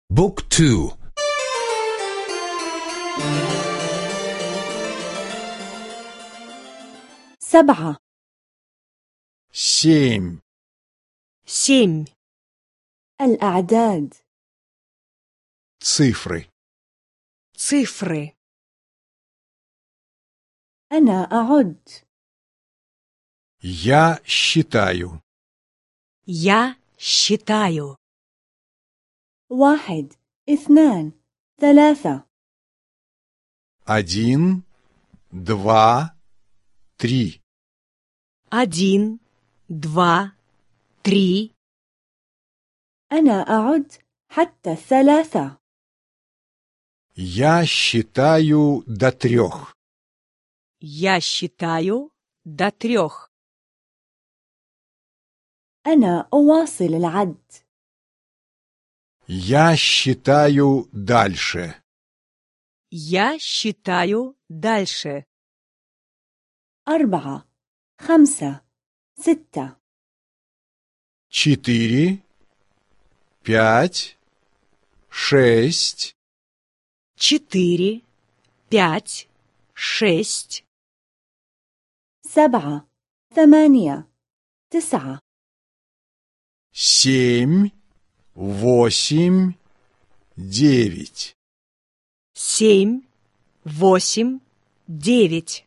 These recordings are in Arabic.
بوك تو. 7. 7. 7. الأعداد. Цифры. Цифры. أنا أعد. Я считаю. Я считаю. 1 2 3 1, 2, 3. 1, 2, 3. أنا أعد حتى 3. Я считаю до 3. Я считаю до 3. أنا أواصل العد. Я считаю дальше. Я считаю дальше. 4 5 6 4, 5, 6, 4, 5, 6, 7 8 9 7, 8, 9. 7, 8, 9.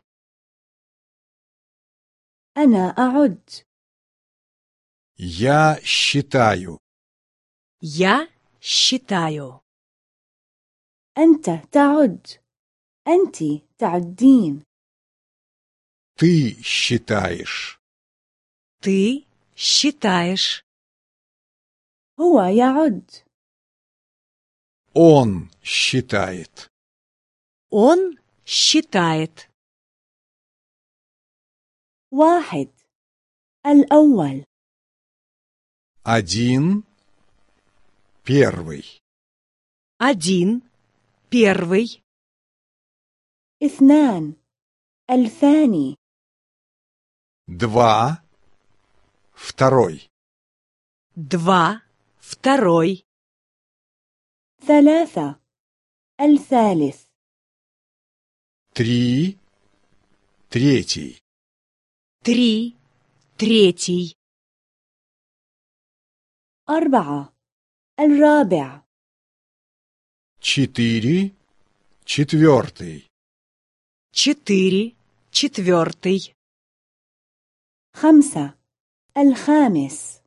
أنا أعد. Я считаю. Я считаю. أنت تعد. أنت تعدين. Ты считаешь. Ты считаешь. هو يعد. Он считает. Он считает. 1 الأول. 1, первый. 1, первый. 2 الثاني. 2, второй. 2, второй. 3 الثالث. 3, третий. 3, третий. 4 الرابع. 4, четвертый. 4, четвертый. 5 الخامس.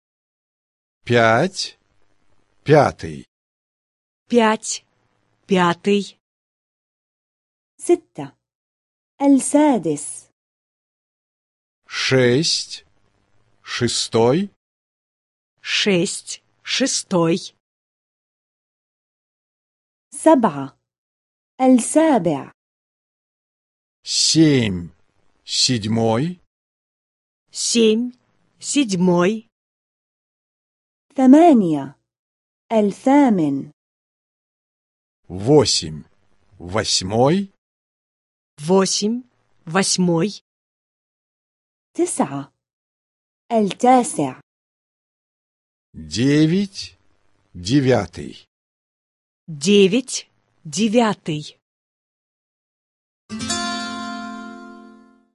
5, пятый. 5, пятый. 6 السادس. 6, шестой. 6, шестой. 7 السابع. 7, седьмой. 7, седьмой. 8 الثامن. 8, восьмой. 8, восьмой. 9 التاسع. 9, девятый. 9, девятый.